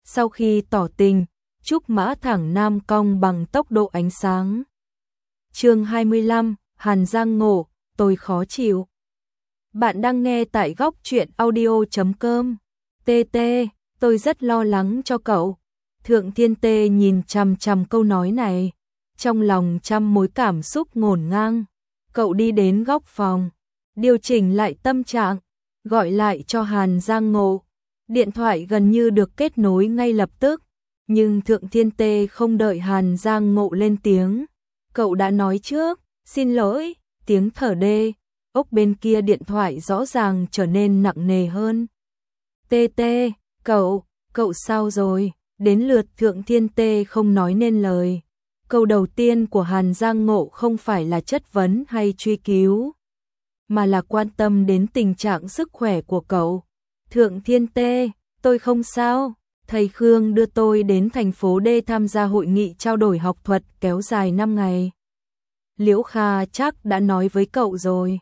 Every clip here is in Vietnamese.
Sau khi tỏ tình, Trúc Mã thẳng nam cong bằng tốc độ ánh sáng. Chương 25, Hàn Giang Ngộ, tôi khó chịu. Bạn đang nghe tại góc truyện audio.com. TT, tôi rất lo lắng cho cậu. Thượng Thiên Tê nhìn chằm chằm câu nói này, trong lòng trăm mối cảm xúc ngổn ngang. Cậu đi đến góc phòng, điều chỉnh lại tâm trạng, gọi lại cho Hàn Giang Ngộ. Điện thoại gần như được kết nối ngay lập tức, nhưng Thượng Thiên Tê không đợi Hàn Giang Ngộ lên tiếng. Cậu đã nói trước, xin lỗi, tiếng thở đê, ốc bên kia điện thoại rõ ràng trở nên nặng nề hơn. TT, cậu sao rồi? Đến lượt Thượng Thiên Tê không nói nên lời. Câu đầu tiên của Hàn Giang Ngộ không phải là chất vấn hay truy cứu, mà là quan tâm đến tình trạng sức khỏe của cậu. Thượng Thiên Tê, tôi không sao. Thầy Khương đưa tôi đến thành phố D tham gia hội nghị trao đổi học thuật kéo dài 5 ngày. Liễu Kha chắc đã nói với cậu rồi.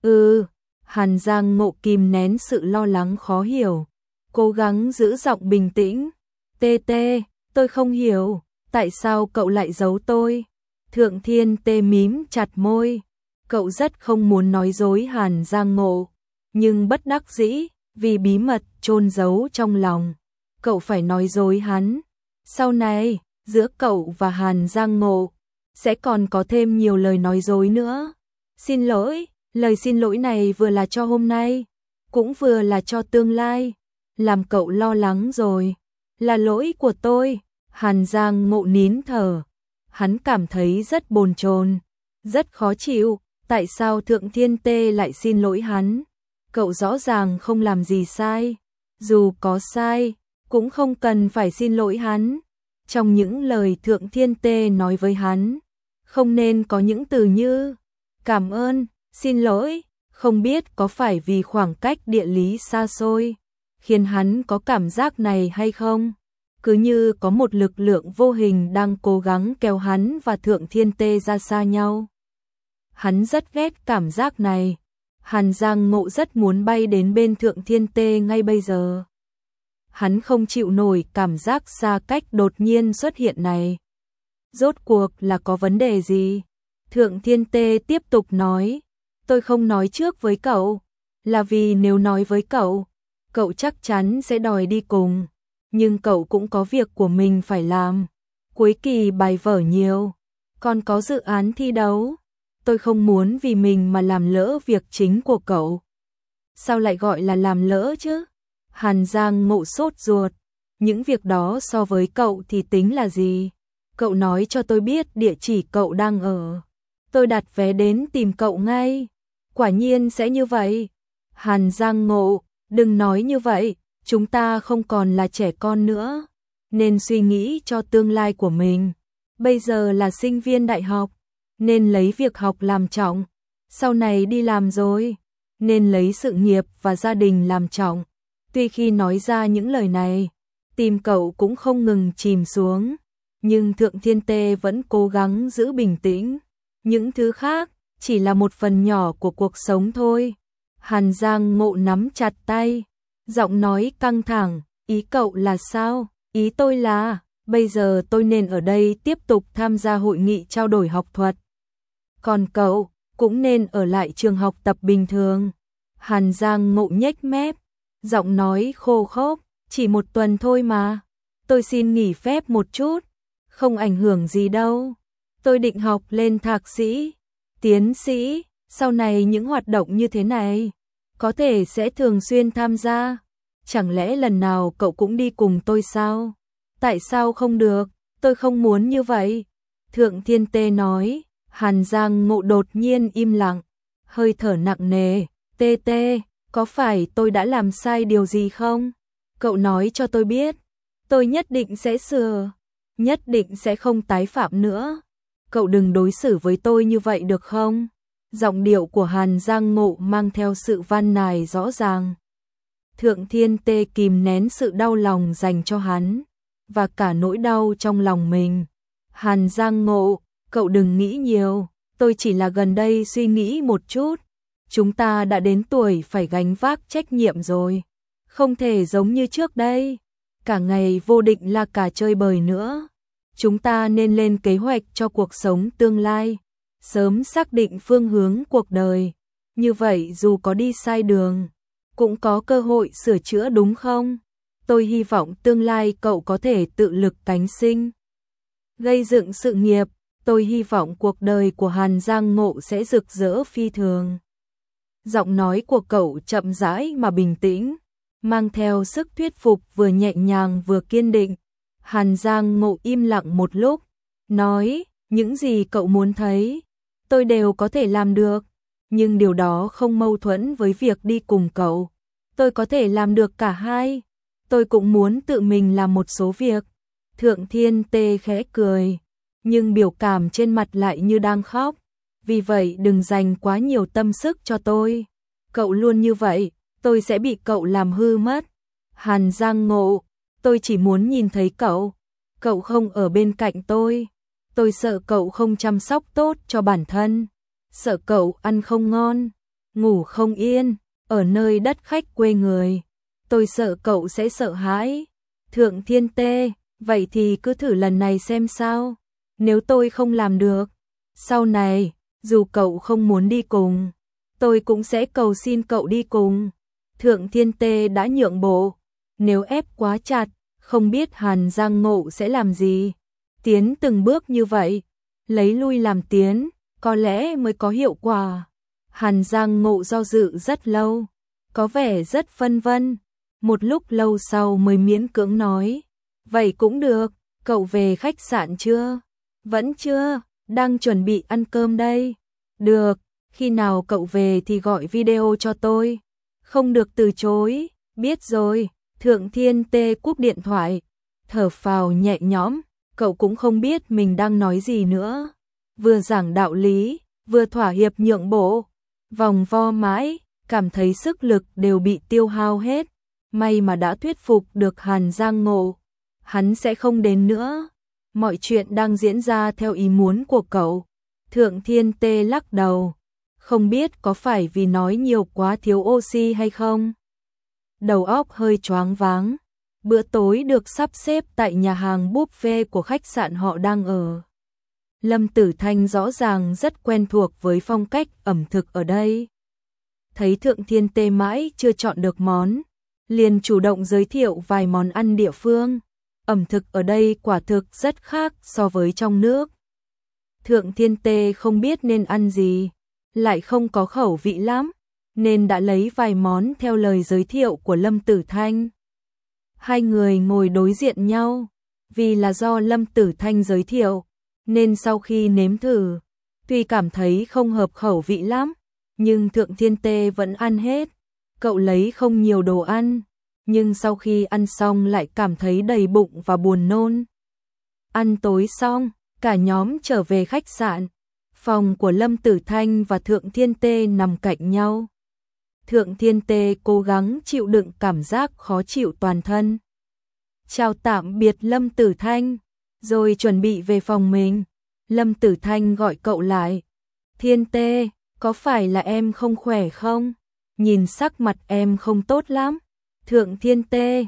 Hàn Giang Ngộ kìm nén sự lo lắng khó hiểu, cố gắng giữ giọng bình tĩnh. TT, tôi không hiểu, tại sao cậu lại giấu tôi? Thượng Thiên Tê mím chặt môi, cậu rất không muốn nói dối Hàn Giang Ngộ, nhưng bất đắc dĩ, vì bí mật chôn giấu trong lòng, cậu phải nói dối hắn. Sau này, giữa cậu và Hàn Giang Ngộ sẽ còn có thêm nhiều lời nói dối nữa. Xin lỗi, lời xin lỗi này vừa là cho hôm nay, cũng vừa là cho tương lai. Làm cậu lo lắng rồi, là lỗi của tôi. Hàn Giang Ngộ nín thở, hắn cảm thấy rất bồn chồn, rất khó chịu. Tại sao Thượng Thiên Tê lại xin lỗi hắn? Cậu rõ ràng không làm gì sai, dù có sai, cũng không cần phải xin lỗi hắn. Trong những lời Thượng Thiên Tê nói với hắn, không nên có những từ như cảm ơn, xin lỗi. Không biết có phải vì khoảng cách địa lý xa xôi khiến hắn có cảm giác này hay không? Cứ như có một lực lượng vô hình đang cố gắng kéo hắn và Thượng Thiên Tê ra xa nhau. Hắn rất ghét cảm giác này. Hàn Giang Ngộ rất muốn bay đến bên Thượng Thiên Tê ngay bây giờ. Hắn không chịu nổi cảm giác xa cách đột nhiên xuất hiện này. Rốt cuộc là có vấn đề gì? Thượng Thiên Tê tiếp tục nói, tôi không nói trước với cậu, là vì nếu nói với cậu, cậu chắc chắn sẽ đòi đi cùng. Nhưng cậu cũng có việc của mình phải làm. Cuối kỳ bài vở nhiều, còn có dự án thi đấu. Tôi không muốn vì mình mà làm lỡ việc chính của cậu. Sao lại gọi là làm lỡ chứ? Hàn Giang Ngộ sốt ruột. Những việc đó so với cậu thì tính là gì? Cậu nói cho tôi biết địa chỉ cậu đang ở, tôi đặt vé đến tìm cậu ngay. Quả nhiên sẽ như vậy. Hàn Giang Ngộ, đừng nói như vậy. Chúng ta không còn là trẻ con nữa, nên suy nghĩ cho tương lai của mình. Bây giờ là sinh viên đại học, nên lấy việc học làm trọng. Sau này đi làm rồi, nên lấy sự nghiệp và gia đình làm trọng. Tuy khi nói ra những lời này, tim cậu cũng không ngừng chìm xuống, nhưng Thượng Thiên Tê vẫn cố gắng giữ bình tĩnh. Những thứ khác chỉ là một phần nhỏ của cuộc sống thôi. Hàn Giang Ngộ nắm chặt tay, giọng nói căng thẳng. Ý cậu là sao? Ý tôi là, bây giờ tôi nên ở đây tiếp tục tham gia hội nghị trao đổi học thuật. Còn cậu, cũng nên ở lại trường học tập bình thường. Hàn Giang Ngộ nhếch mép, giọng nói khô khốc, chỉ 1 tuần thôi mà. Tôi xin nghỉ phép một chút, không ảnh hưởng gì đâu. Tôi định học lên thạc sĩ, tiến sĩ, sau này những hoạt động như thế này, có thể sẽ thường xuyên tham gia. Chẳng lẽ lần nào cậu cũng đi cùng tôi sao? Tại sao không được? Tôi không muốn như vậy. Thượng Thiên Tê nói. Hàn Giang Ngộ đột nhiên im lặng, hơi thở nặng nề. TT, có phải tôi đã làm sai điều gì không? Cậu nói cho tôi biết, tôi nhất định sẽ sửa, nhất định sẽ không tái phạm nữa. Cậu đừng đối xử với tôi như vậy được không? Giọng điệu của Hàn Giang Ngộ mang theo sự van nài rõ ràng. Thượng Thiên Tê kìm nén sự đau lòng dành cho hắn, và cả nỗi đau trong lòng mình. Hàn Giang Ngộ, cậu đừng nghĩ nhiều, tôi chỉ là gần đây suy nghĩ một chút. Chúng ta đã đến tuổi phải gánh vác trách nhiệm rồi, không thể giống như trước đây. cả ngày vô định là cả chơi bời nữa. Chúng ta nên lên kế hoạch cho cuộc sống tương lai, sớm xác định phương hướng cuộc đời. Như vậy dù có đi sai đường, cũng có cơ hội sửa chữa đúng không? Tôi hy vọng tương lai cậu có thể tự lực cánh sinh, gây dựng sự nghiệp. Tôi hy vọng cuộc đời của Hàn Giang Ngộ sẽ rực rỡ phi thường. Giọng nói của cậu chậm rãi mà bình tĩnh, mang theo sức thuyết phục vừa nhẹ nhàng vừa kiên định. Hàn Giang Ngộ im lặng một lúc, nói, những gì cậu muốn thấy, tôi đều có thể làm được, nhưng điều đó không mâu thuẫn với việc đi cùng cậu. Tôi có thể làm được cả hai, tôi cũng muốn tự mình làm một số việc. Thượng Thiên Tê khẽ cười, nhưng biểu cảm trên mặt lại như đang khóc. Vì vậy đừng dành quá nhiều tâm sức cho tôi. Cậu luôn như vậy, tôi sẽ bị cậu làm hư mất. Hàn Giang Ngộ, tôi chỉ muốn nhìn thấy cậu. Cậu không ở bên cạnh tôi. Tôi sợ cậu không chăm sóc tốt cho bản thân. Sợ cậu ăn không ngon, ngủ không yên, ở nơi đất khách quê người. Tôi sợ cậu sẽ sợ hãi. Thượng Thiên Tê, vậy thì cứ thử lần này xem sao. Nếu tôi không làm được, sau này, dù cậu không muốn đi cùng, tôi cũng sẽ cầu xin cậu đi cùng. Thượng Thiên Tê đã nhượng bộ, nếu ép quá chặt, không biết Hàn Giang Ngộ sẽ làm gì. Tiến từng bước như vậy, lấy lui làm tiến, có lẽ mới có hiệu quả. Hàn Giang Ngộ do dự rất lâu, có vẻ rất phân vân. Một lúc lâu sau mới miễn cưỡng nói, vậy cũng được, cậu về khách sạn chưa? Vẫn chưa, đang chuẩn bị ăn cơm đây. Được, khi nào cậu về thì gọi video cho tôi. Không được từ chối, biết rồi. Thượng Thiên Tê cúp điện thoại, thở phào nhẹ nhõm, cậu cũng không biết mình đang nói gì nữa. Vừa giảng đạo lý, vừa thỏa hiệp nhượng bộ, vòng vo mãi, cảm thấy sức lực đều bị tiêu hao hết. May mà đã thuyết phục được Hàn Giang Ngộ, hắn sẽ không đến nữa. Mọi chuyện đang diễn ra theo ý muốn của cậu. Thượng Thiên Tê lắc đầu, không biết có phải vì nói nhiều quá thiếu oxy hay không. Đầu óc hơi choáng váng. Bữa tối được sắp xếp tại nhà hàng buffet của khách sạn họ đang ở. Lâm Tử Thanh rõ ràng rất quen thuộc với phong cách ẩm thực ở đây. Thấy Thượng Thiên Tê mãi chưa chọn được món, liền chủ động giới thiệu vài món ăn địa phương. Ẩm thực ở đây quả thực rất khác so với trong nước. Thượng Thiên Tê không biết nên ăn gì, lại không có khẩu vị lắm, nên đã lấy vài món theo lời giới thiệu của Lâm Tử Thanh. Hai người ngồi đối diện nhau, vì là do Lâm Tử Thanh giới thiệu, nên sau khi nếm thử, tuy cảm thấy không hợp khẩu vị lắm, nhưng Thượng Thiên Tê vẫn ăn hết. Cậu lấy không nhiều đồ ăn, nhưng sau khi ăn xong lại cảm thấy đầy bụng và buồn nôn. Ăn tối xong, cả nhóm trở về khách sạn. Phòng của Lâm Tử Thanh và Thượng Thiên Tê nằm cạnh nhau. Thượng Thiên Tê cố gắng chịu đựng cảm giác khó chịu toàn thân. Chào tạm biệt Lâm Tử Thanh, rồi chuẩn bị về phòng mình. Lâm Tử Thanh gọi cậu lại. Thiên Tê, có phải là em không khỏe không? Nhìn sắc mặt em không tốt lắm. Thượng Thiên Tê,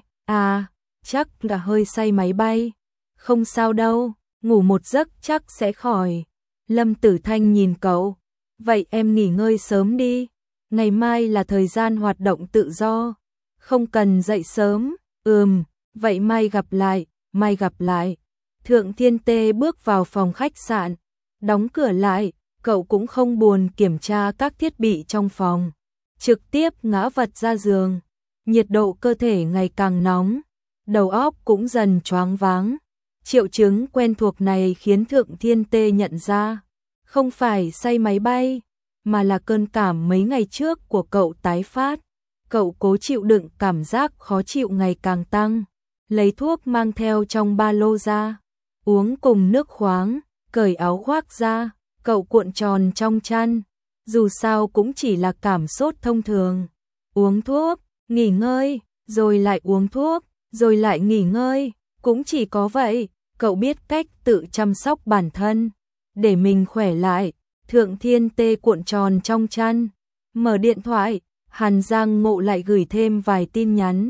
chắc là hơi say máy bay. Không sao đâu, ngủ một giấc chắc sẽ khỏi. Lâm Tử Thanh nhìn cậu. Vậy em nghỉ ngơi sớm đi. Ngày mai là thời gian hoạt động tự do. Không cần dậy sớm. Vậy mai gặp lại. Thượng Thiên Tê bước vào phòng khách sạn. Đóng cửa lại, cậu cũng không buồn kiểm tra các thiết bị trong phòng. Trực tiếp ngã vật ra giường. Nhiệt độ cơ thể ngày càng nóng, đầu óc cũng dần choáng váng. Triệu chứng quen thuộc này khiến Thượng Thiên Tê nhận ra, không phải say máy bay, mà là cơn cảm mấy ngày trước của cậu tái phát. Cậu cố chịu đựng cảm giác khó chịu ngày càng tăng, lấy thuốc mang theo trong ba lô ra, uống cùng nước khoáng, cởi áo khoác ra, cậu cuộn tròn trong chăn. Dù sao cũng chỉ là cảm sốt thông thường. Uống thuốc, nghỉ ngơi, rồi lại uống thuốc, rồi lại nghỉ ngơi, cũng chỉ có vậy. Cậu biết cách tự chăm sóc bản thân, để mình khỏe lại. Thượng Thiên Tê cuộn tròn trong chăn, mở điện thoại, Hàn Giang Ngộ lại gửi thêm vài tin nhắn.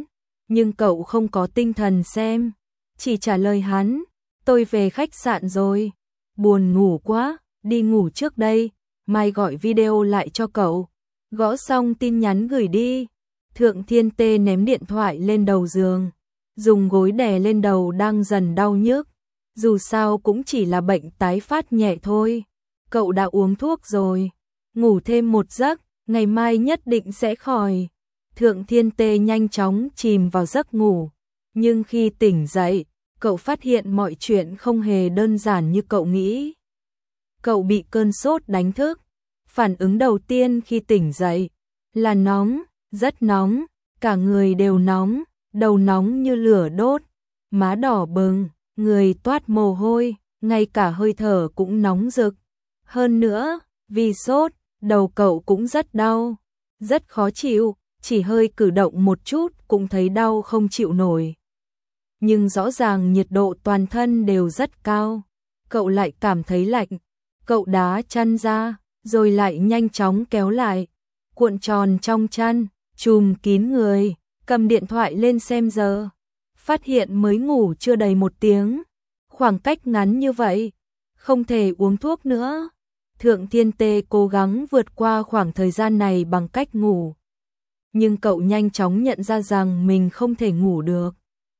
Nhưng cậu không có tinh thần xem, chỉ trả lời hắn, tôi về khách sạn rồi, buồn ngủ quá, đi ngủ trước đây, mai gọi video lại cho cậu. Gõ xong tin nhắn gửi đi, Thượng Thiên Tê ném điện thoại lên đầu giường, dùng gối đè lên đầu đang dần đau nhức, dù sao cũng chỉ là bệnh tái phát nhẹ thôi. Cậu đã uống thuốc rồi, ngủ thêm một giấc, ngày mai nhất định sẽ khỏi. Thượng Thiên Tê nhanh chóng chìm vào giấc ngủ, nhưng khi tỉnh dậy, cậu phát hiện mọi chuyện không hề đơn giản như cậu nghĩ. Cậu bị cơn sốt đánh thức, phản ứng đầu tiên khi tỉnh dậy là nóng, rất nóng, cả người đều nóng, đầu nóng như lửa đốt, má đỏ bừng, người toát mồ hôi, ngay cả hơi thở cũng nóng rực. Hơn nữa, vì sốt, đầu cậu cũng rất đau, rất khó chịu, chỉ hơi cử động một chút cũng thấy đau không chịu nổi. Nhưng rõ ràng nhiệt độ toàn thân đều rất cao, cậu lại cảm thấy lạnh. Cậu đá chăn ra, rồi lại nhanh chóng kéo lại, cuộn tròn trong chăn, trùm kín người, cầm điện thoại lên xem giờ. Phát hiện mới ngủ chưa đầy 1 tiếng, khoảng cách ngắn như vậy, không thể uống thuốc nữa. Thượng Thiên Tê cố gắng vượt qua khoảng thời gian này bằng cách ngủ. Nhưng cậu nhanh chóng nhận ra rằng mình không thể ngủ được.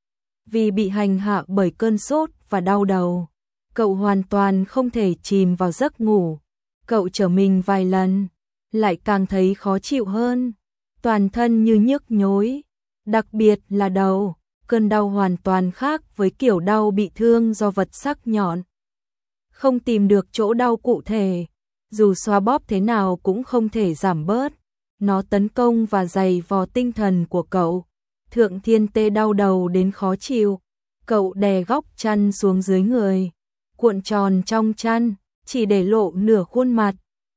Vì bị hành hạ bởi cơn sốt và đau đầu, cậu hoàn toàn không thể chìm vào giấc ngủ. Cậu trở mình vài lần, lại càng thấy khó chịu hơn. Toàn thân như nhức nhối, đặc biệt là đầu. Cơn đau hoàn toàn khác với kiểu đau bị thương do vật sắc nhọn. Không tìm được chỗ đau cụ thể, dù xoa bóp thế nào cũng không thể giảm bớt. Nó tấn công và giày vò tinh thần của cậu. Thượng Thiên Tê đau đầu đến khó chịu. Cậu đè góc chăn xuống dưới người, cuộn tròn trong chăn, chỉ để lộ nửa khuôn mặt.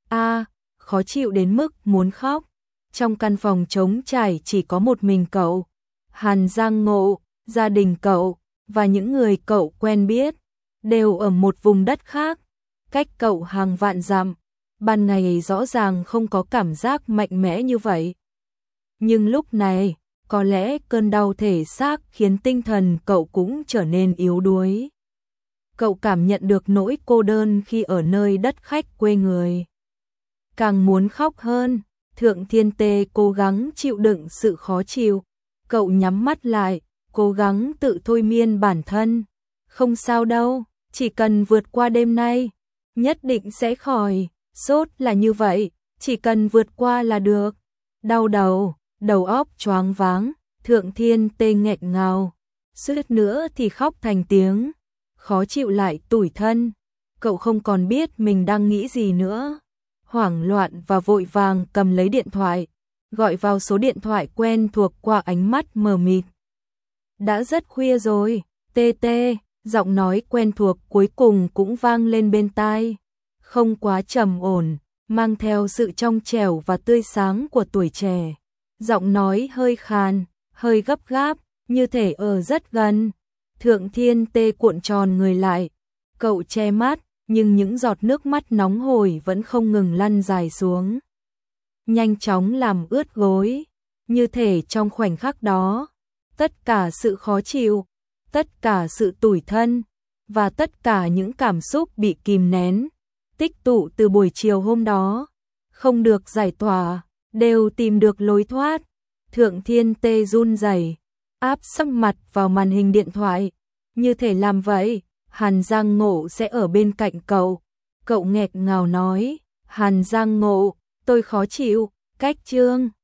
Khó chịu đến mức muốn khóc. Trong căn phòng trống trải chỉ có một mình cậu, Hàn Giang Ngộ, gia đình cậu và những người cậu quen biết đều ở một vùng đất khác, cách cậu hàng vạn dặm. Ban ngày rõ ràng không có cảm giác mạnh mẽ như vậy. Nhưng lúc này, có lẽ cơn đau thể xác khiến tinh thần cậu cũng trở nên yếu đuối. Cậu cảm nhận được nỗi cô đơn khi ở nơi đất khách quê người. Càng muốn khóc hơn, Thượng Thiên Tê cố gắng chịu đựng sự khó chịu. Cậu nhắm mắt lại, cố gắng tự thôi miên bản thân. Không sao đâu, chỉ cần vượt qua đêm nay, nhất định sẽ khỏi. Sốt là như vậy, chỉ cần vượt qua là được. Đau đầu, đầu óc choáng váng, Thượng Thiên Tê nghẹn ngào, suýt nữa thì khóc thành tiếng. Khó chịu lại tủi thân, cậu không còn biết mình đang nghĩ gì nữa. Hoảng loạn và vội vàng cầm lấy điện thoại, gọi vào số điện thoại quen thuộc qua ánh mắt mờ mịt. Đã rất khuya rồi, Tê Tê, giọng nói quen thuộc cuối cùng cũng vang lên bên tai. Không quá trầm ổn, mang theo sự trong trẻo và tươi sáng của tuổi trẻ. Giọng nói hơi khàn, hơi gấp gáp, như thể ở rất gần. Thượng Thiên Tê cuộn tròn người lại, cậu che mắt, nhưng những giọt nước mắt nóng hổi vẫn không ngừng lăn dài xuống. Nhanh chóng làm ướt gối, như thể trong khoảnh khắc đó, tất cả sự khó chịu, tất cả sự tủi thân, và tất cả những cảm xúc bị kìm nén, tích tụ từ buổi chiều hôm đó, không được giải tỏa, đều tìm được lối thoát. Thượng Thiên Tê run rẩy, áp sát mặt vào màn hình điện thoại, như thể làm vậy, Hàn Giang Ngộ sẽ ở bên cạnh cậu. Cậu nghẹn ngào nói, Hàn Giang Ngộ, tôi khó chịu, cách chương.